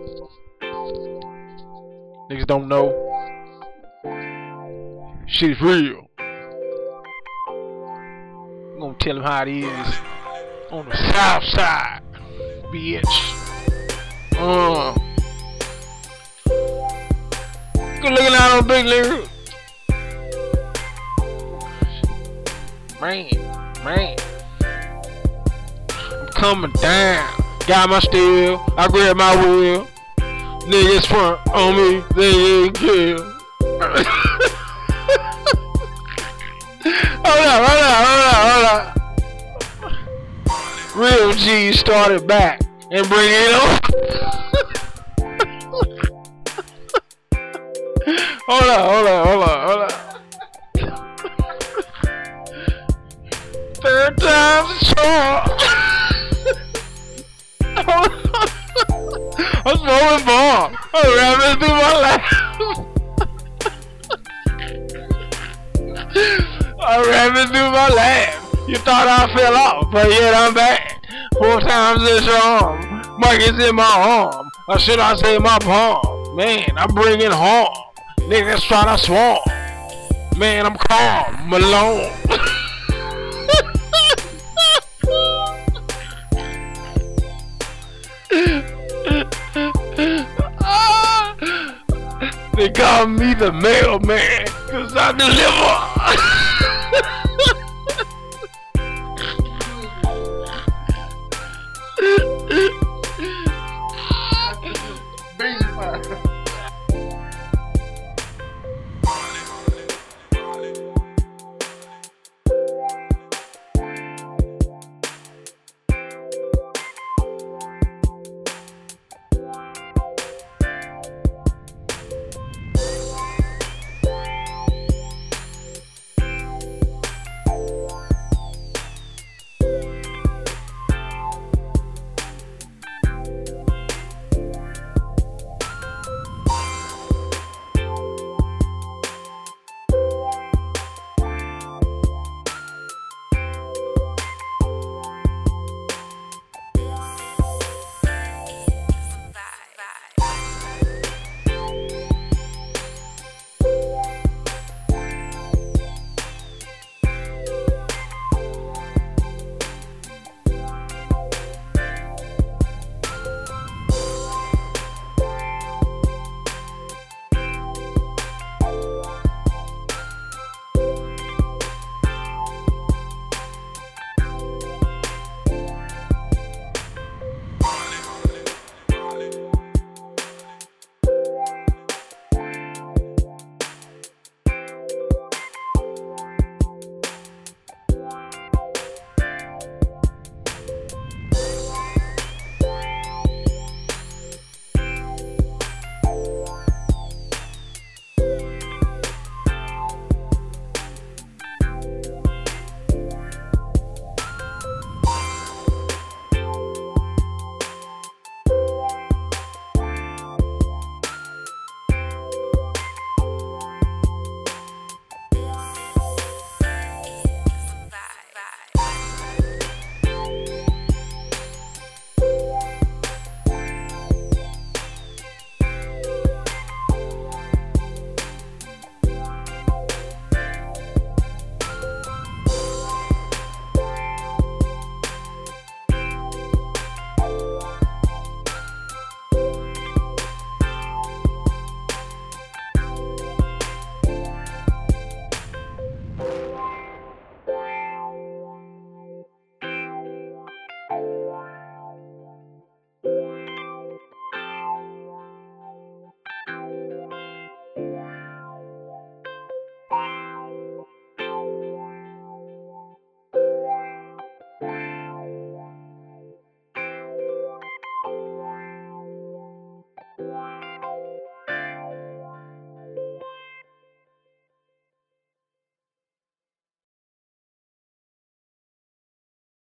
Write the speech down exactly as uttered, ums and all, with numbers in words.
Niggas don't know. Shit is real. I'm gonna tell them how it is on the south side, bitch. Uh. Good looking out on big nigga. Man, man. I'm coming down. Got my steel. I grab my wheel. Niggas front on me. They ain't kill. Hold up, hold up, hold up, hold up. Real G started back and bring it on. Hold up, hold up, hold up, hold up. Third time's a charm. I'm throwing bombs. I'm rapping through my life. I'm rapping through my life. You thought I fell off, but yet I'm back. Four times the charm. Marcus in my arm. Or should I say my palm? Man, I'm bringing harm. Niggas try to swarm. Man, I'm calm. I'm alone. They call me the mailman, cause I deliver.